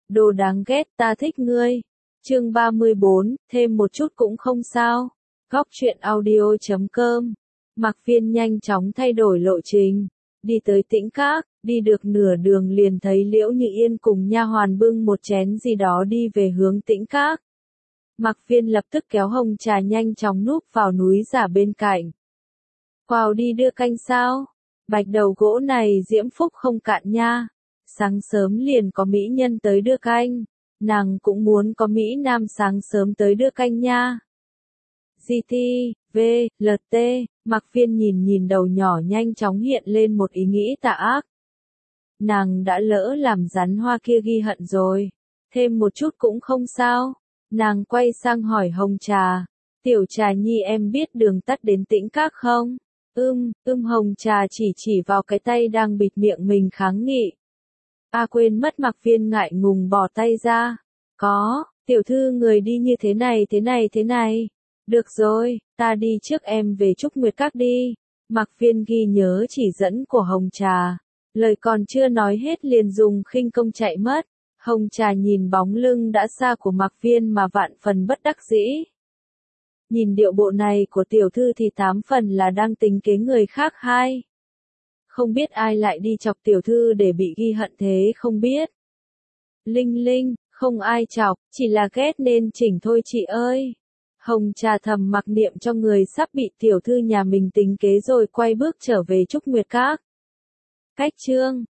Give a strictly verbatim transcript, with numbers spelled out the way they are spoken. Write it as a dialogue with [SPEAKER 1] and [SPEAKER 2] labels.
[SPEAKER 1] Đồ đáng ghét, ta thích ngươi. Chương ba mươi bốn, thêm một chút cũng không sao. Góc truyện audio chấm com. Mạc Phiên nhanh chóng thay đổi lộ trình, đi tới Tĩnh Các, đi được nửa đường liền thấy Liễu Như Yên cùng nha hoàn bưng một chén gì đó đi về hướng Tĩnh Các. Mạc Phiên lập tức kéo hồng trà nhanh chóng núp vào núi giả bên cạnh. Vào đi đưa canh sao? Bạch đầu gỗ này diễm phúc không cạn nha. Sáng sớm liền có mỹ nhân tới đưa canh, nàng cũng muốn có mỹ nam sáng sớm tới đưa canh nha. giê tê, vê, lờ tê, Mạc Phiên nhìn nhìn đầu nhỏ nhanh chóng hiện lên một ý nghĩ tà ác. Nàng đã lỡ làm rắn hoa kia ghi hận rồi, thêm một chút cũng không sao. Nàng quay sang hỏi hồng trà, tiểu trà nhi em biết đường tắt đến Tĩnh Các không? Ưm, ưm hồng trà chỉ chỉ vào cái tay đang bịt miệng mình kháng nghị. A à, quên mất. Mạc Phiên ngại ngùng bỏ tay ra. Có, tiểu thư người đi như thế này thế này thế này. Được rồi, ta đi trước em về Trúc Nguyệt Các đi. Mạc Phiên ghi nhớ chỉ dẫn của hồng trà. Lời còn chưa nói hết liền dùng khinh công chạy mất. Hồng trà nhìn bóng lưng đã xa của Mạc Phiên mà vạn phần bất đắc dĩ. Nhìn điệu bộ này của tiểu thư thì tám phần là đang tính kế người khác hai. Không biết ai lại đi chọc tiểu thư để bị ghi hận thế không biết. Linh linh, không ai chọc, chỉ là ghét nên chỉnh thôi chị ơi. Hồng trà thầm mặc niệm cho người sắp bị tiểu thư nhà mình tính kế rồi quay bước trở về Trúc Nguyệt Các. Cách chương